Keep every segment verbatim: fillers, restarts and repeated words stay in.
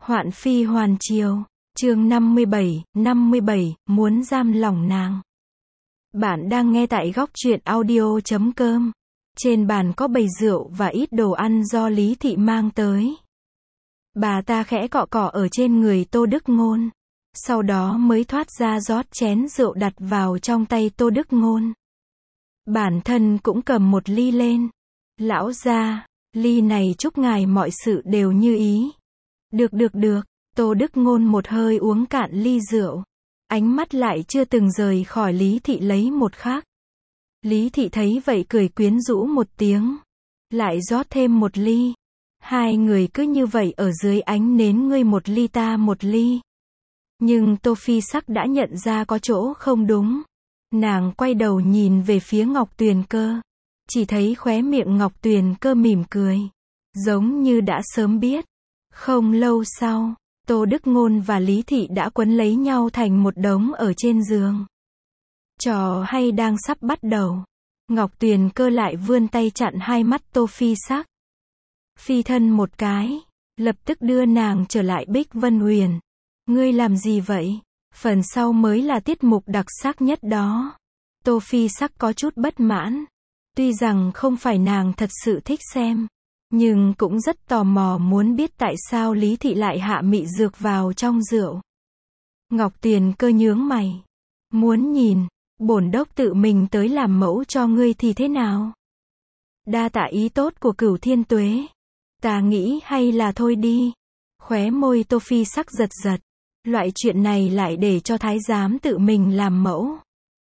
Hoạn phi hoàn triều, chương năm mươi bảy, năm mươi bảy, muốn giam lòng nàng. Bạn đang nghe tại góc truyện audio chấm com. Trên bàn có bày rượu và ít đồ ăn do Lý Thị mang tới. Bà ta khẽ cọ cọ ở trên người Tô Đức Ngôn. Sau đó mới thoát ra rót chén rượu đặt vào trong tay Tô Đức Ngôn. Bản thân cũng cầm một ly lên. Lão gia, ly này chúc ngài mọi sự đều như ý. Được được được, Tô Đức Ngôn một hơi uống cạn ly rượu. Ánh mắt lại chưa từng rời khỏi Lý Thị lấy một khắc. Lý Thị thấy vậy cười quyến rũ một tiếng. Lại rót thêm một ly. Hai người cứ như vậy ở dưới ánh nến ngươi một ly ta một ly. Nhưng Tô Phi Sắc đã nhận ra có chỗ không đúng. Nàng quay đầu nhìn về phía Ngọc Tuyền Cơ. Chỉ thấy khóe miệng Ngọc Tuyền Cơ mỉm cười. Giống như đã sớm biết. Không lâu sau, Tô Đức Ngôn và Lý Thị đã quấn lấy nhau thành một đống ở trên giường. Trò hay đang sắp bắt đầu. Ngọc Tuyền Cơ lại vươn tay chặn hai mắt Tô Phi Sắc. Phi thân một cái, lập tức đưa nàng trở lại Bích Vân Huyền. Ngươi làm gì vậy? Phần sau mới là tiết mục đặc sắc nhất đó. Tô Phi Sắc có chút bất mãn. Tuy rằng không phải nàng thật sự thích xem, nhưng cũng rất tò mò muốn biết tại sao Lý Thị lại hạ mị dược vào trong rượu. Ngọc Tuyền Cơ nhướng mày. Muốn nhìn, bổn đốc tự mình tới làm mẫu cho ngươi thì thế nào? Đa tạ ý tốt của Cửu Thiên Tuế. Ta nghĩ hay là thôi đi. Khóe môi Tô Phi Sắc giật giật. Loại chuyện này lại để cho thái giám tự mình làm mẫu.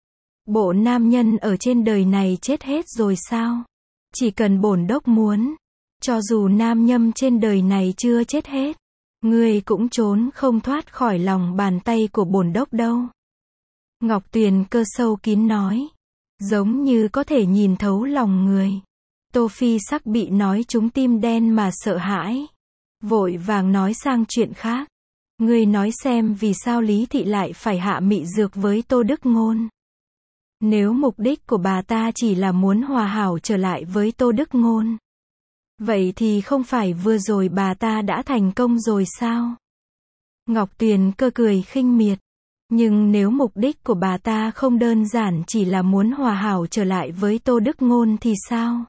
Bộ nam nhân ở trên đời này chết hết rồi sao? Chỉ cần bổn đốc muốn. Cho dù nam nhâm trên đời này chưa chết hết, ngươi cũng trốn không thoát khỏi lòng bàn tay của bổn đốc đâu. Ngọc Tuyền Cơ sâu kín nói. Giống như có thể nhìn thấu lòng người. Tô Phi Sắc bị nói trúng tim đen mà sợ hãi. Vội vàng nói sang chuyện khác. Ngươi nói xem vì sao Lý Thị lại phải hạ mị dược với Tô Đức Ngôn. Nếu mục đích của bà ta chỉ là muốn hòa hảo trở lại với Tô Đức Ngôn, vậy thì không phải vừa rồi bà ta đã thành công rồi sao? Ngọc Tuyền Cơ cười khinh miệt. Nhưng nếu mục đích của bà ta không đơn giản chỉ là muốn hòa hảo trở lại với Tô Đức Ngôn thì sao?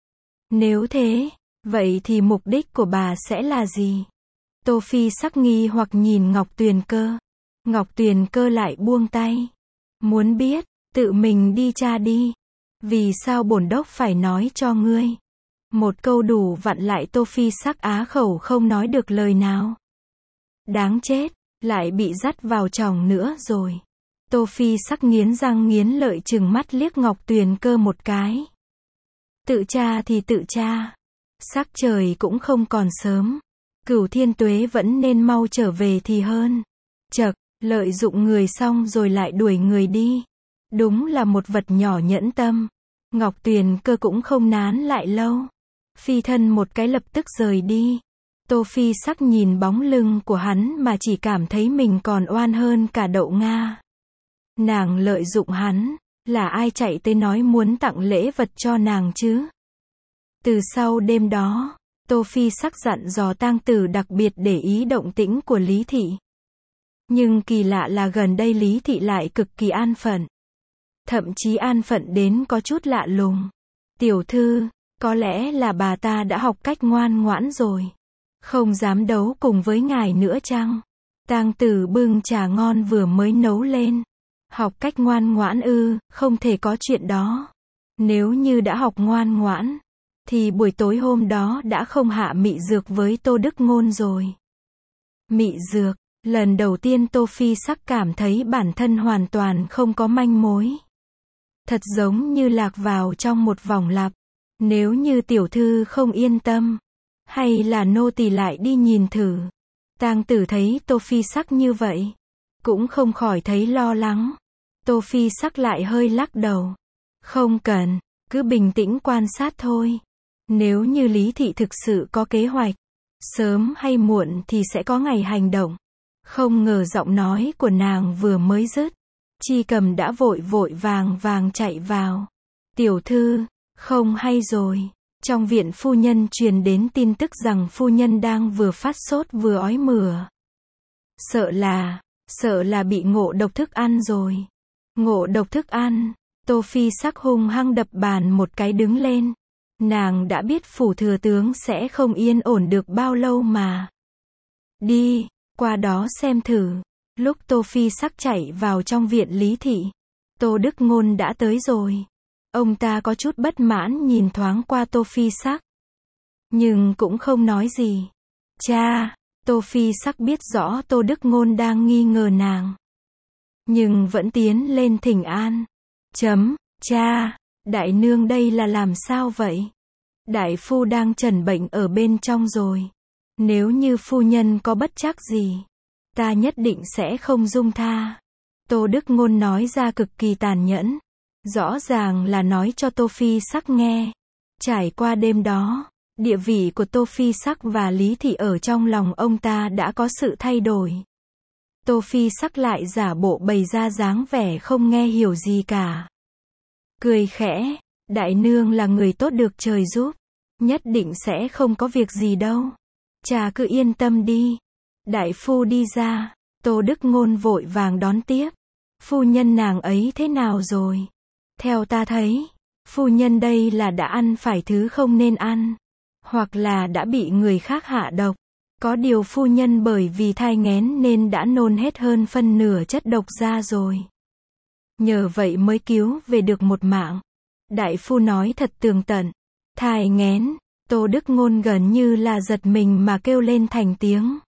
Nếu thế, vậy thì mục đích của bà sẽ là gì? Tô Phi Sắc nghi hoặc nhìn Ngọc Tuyền Cơ. Ngọc Tuyền Cơ lại buông tay. Muốn biết, tự mình đi tra đi. Vì sao bổn đốc phải nói cho ngươi? Một câu đủ vặn lại Tô Phi Sắc á khẩu không nói được lời nào. Đáng chết, lại bị dắt vào chòng nữa rồi. Tô Phi Sắc nghiến răng nghiến lợi trừng mắt liếc Ngọc Tuyền Cơ một cái. Tự tra thì tự tra. Sắc trời cũng không còn sớm. Cửu Thiên Tuế vẫn nên mau trở về thì hơn. Chậc, lợi dụng người xong rồi lại đuổi người đi. Đúng là một vật nhỏ nhẫn tâm. Ngọc Tuyền Cơ cũng không nán lại lâu. Phi thân một cái lập tức rời đi. Tô Phi Sắc nhìn bóng lưng của hắn mà chỉ cảm thấy mình còn oan hơn cả đậu Nga. Nàng lợi dụng hắn, là ai chạy tới nói muốn tặng lễ vật cho nàng chứ? Từ sau đêm đó, Tô Phi Sắc dặn dò tang tử đặc biệt để ý động tĩnh của Lý Thị. Nhưng kỳ lạ là gần đây Lý Thị lại cực kỳ an phận. Thậm chí an phận đến có chút lạ lùng. Tiểu thư, có lẽ là bà ta đã học cách ngoan ngoãn rồi. Không dám đấu cùng với ngài nữa chăng? Tang tử bưng trà ngon vừa mới nấu lên. Học cách ngoan ngoãn ư, không thể có chuyện đó. Nếu như đã học ngoan ngoãn, thì buổi tối hôm đó đã không hạ mị dược với Tô Đức Ngôn rồi. Mị dược, lần đầu tiên Tô Phi Sắc cảm thấy bản thân hoàn toàn không có manh mối. Thật giống như lạc vào trong một vòng lặp. Nếu như tiểu thư không yên tâm, hay là nô tỳ lại đi nhìn thử. Tang tử thấy Tô Phi Sắc như vậy, cũng không khỏi thấy lo lắng. Tô Phi Sắc lại hơi lắc đầu. Không cần, cứ bình tĩnh quan sát thôi. Nếu như Lý Thị thực sự có kế hoạch, sớm hay muộn thì sẽ có ngày hành động. Không ngờ giọng nói của nàng vừa mới dứt, Chi Cầm đã vội vội vàng vàng chạy vào. Tiểu thư, không hay rồi. Trong viện phu nhân truyền đến tin tức rằng phu nhân đang vừa phát sốt vừa ói mửa. Sợ là, sợ là bị ngộ độc thức ăn rồi. Ngộ độc thức ăn, Tô Phi Sắc hung hăng đập bàn một cái đứng lên. Nàng đã biết phủ thừa tướng sẽ không yên ổn được bao lâu mà. Đi, qua đó xem thử. Lúc Tô Phi Sắc chạy vào trong viện Lý Thị, Tô Đức Ngôn đã tới rồi. Ông ta có chút bất mãn nhìn thoáng qua Tô Phi Sắc, nhưng cũng không nói gì. Cha, Tô Phi Sắc biết rõ Tô Đức Ngôn đang nghi ngờ nàng, nhưng vẫn tiến lên thỉnh an. Chấm, cha, đại nương đây là làm sao vậy? Đại phu đang trần bệnh ở bên trong rồi. Nếu như phu nhân có bất trắc gì, ta nhất định sẽ không dung tha. Tô Đức Ngôn nói ra cực kỳ tàn nhẫn. Rõ ràng là nói cho Tô Phi Sắc nghe. Trải qua đêm đó, địa vị của Tô Phi Sắc và Lý Thị ở trong lòng ông ta đã có sự thay đổi. Tô Phi Sắc lại giả bộ bày ra dáng vẻ không nghe hiểu gì cả. Cười khẽ, đại nương là người tốt được trời giúp. Nhất định sẽ không có việc gì đâu. Cha cứ yên tâm đi. Đại phu đi ra, Tô Đức Ngôn vội vàng đón tiếp. Phu nhân nàng ấy thế nào rồi? Theo ta thấy, phu nhân đây là đã ăn phải thứ không nên ăn, hoặc là đã bị người khác hạ độc. Có điều phu nhân bởi vì thai nghén nên đã nôn hết hơn phân nửa chất độc ra rồi. Nhờ vậy mới cứu về được một mạng. Đại phu nói thật tường tận. Thai nghén, Tô Đức Ngôn gần như là giật mình mà kêu lên thành tiếng.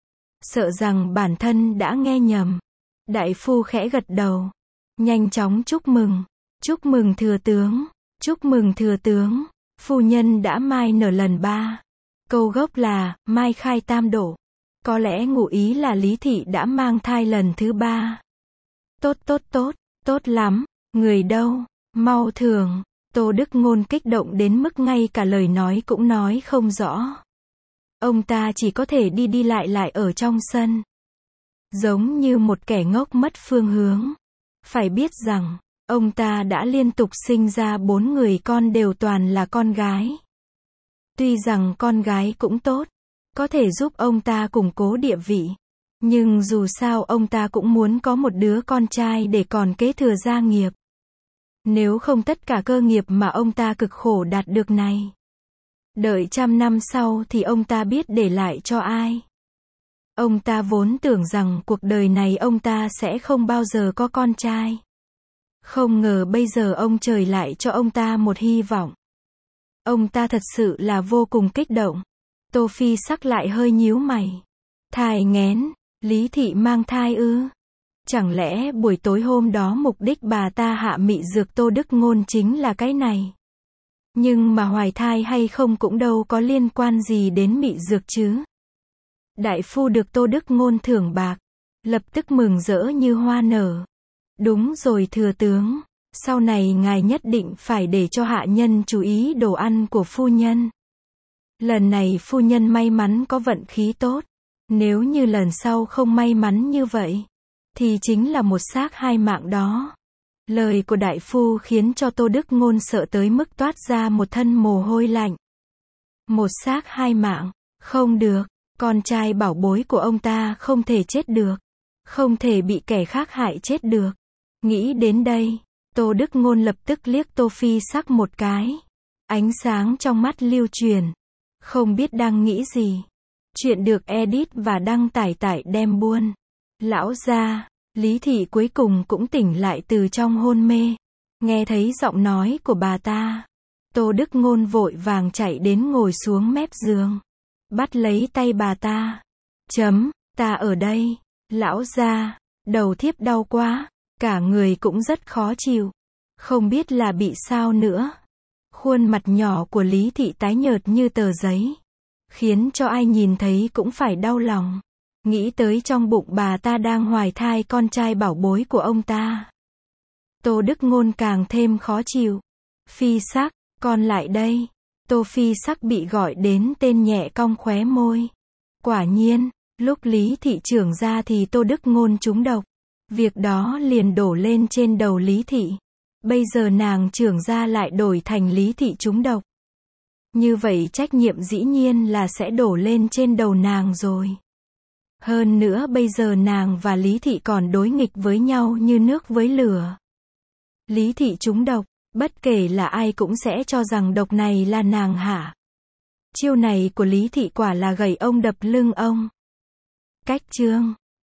Sợ rằng bản thân đã nghe nhầm. Đại phu khẽ gật đầu. Nhanh chóng chúc mừng. Chúc mừng thừa tướng. Chúc mừng thừa tướng. Phu nhân đã mai nở lần ba. Câu gốc là, mai khai tam độ. Có lẽ ngụ ý là Lý Thị đã mang thai lần thứ ba. Tốt tốt tốt, tốt lắm. Người đâu? Mau thường. Tô Đức Ngôn kích động đến mức ngay cả lời nói cũng nói không rõ. Ông ta chỉ có thể đi đi lại lại ở trong sân. Giống như một kẻ ngốc mất phương hướng. Phải biết rằng, ông ta đã liên tục sinh ra bốn người con đều toàn là con gái. Tuy rằng con gái cũng tốt, có thể giúp ông ta củng cố địa vị. Nhưng dù sao ông ta cũng muốn có một đứa con trai để còn kế thừa gia nghiệp. Nếu không tất cả cơ nghiệp mà ông ta cực khổ đạt được này, đợi trăm năm sau thì ông ta biết để lại cho ai. Ông ta vốn tưởng rằng cuộc đời này ông ta sẽ không bao giờ có con trai. Không ngờ bây giờ ông trời lại cho ông ta một hy vọng. Ông ta thật sự là vô cùng kích động. Tô Phi Sắc lại hơi nhíu mày. Thai nghén, Lý Thị mang thai ư? Chẳng lẽ buổi tối hôm đó mục đích bà ta hạ mị dược Tô Đức Ngôn chính là cái này? Nhưng mà hoài thai hay không cũng đâu có liên quan gì đến mị dược chứ. Đại phu được Tô Đức Ngôn thưởng bạc, lập tức mừng rỡ như hoa nở. Đúng rồi thừa tướng, sau này ngài nhất định phải để cho hạ nhân chú ý đồ ăn của phu nhân. Lần này phu nhân may mắn có vận khí tốt. Nếu như lần sau không may mắn như vậy, thì chính là một xác hai mạng đó. Lời của đại phu khiến cho Tô Đức Ngôn sợ tới mức toát ra một thân mồ hôi lạnh. Một xác hai mạng, không được, con trai bảo bối của ông ta không thể chết được. Không thể bị kẻ khác hại chết được. Nghĩ đến đây, Tô Đức Ngôn lập tức liếc Tô Phi Sắc một cái. Ánh sáng trong mắt lưu truyền. Không biết đang nghĩ gì. Chuyện được edit và đăng tải tại Đem Buôn. Lão gia, Lý Thị cuối cùng cũng tỉnh lại từ trong hôn mê. Nghe thấy giọng nói của bà ta, Tô Đức Ngôn vội vàng chạy đến ngồi xuống mép giường. Bắt lấy tay bà ta. Chấm, ta ở đây. Lão gia, đầu thiếp đau quá. Cả người cũng rất khó chịu. Không biết là bị sao nữa. Khuôn mặt nhỏ của Lý Thị tái nhợt như tờ giấy. Khiến cho ai nhìn thấy cũng phải đau lòng. Nghĩ tới trong bụng bà ta đang hoài thai con trai bảo bối của ông ta. Tô Đức Ngôn càng thêm khó chịu. Phi Sắc, con lại đây. Tô Phi Sắc bị gọi đến tên nhẹ cong khóe môi. Quả nhiên, lúc Lý Thị trưởng ra thì Tô Đức Ngôn trúng độc. Việc đó liền đổ lên trên đầu Lý Thị. Bây giờ nàng trưởng ra lại đổi thành Lý Thị trúng độc. Như vậy trách nhiệm dĩ nhiên là sẽ đổ lên trên đầu nàng rồi. Hơn nữa bây giờ nàng và Lý Thị còn đối nghịch với nhau như nước với lửa. Lý Thị trúng độc, bất kể là ai cũng sẽ cho rằng độc này là nàng hạ. Chiêu này của Lý Thị quả là gẩy ông đập lưng ông. Cách chương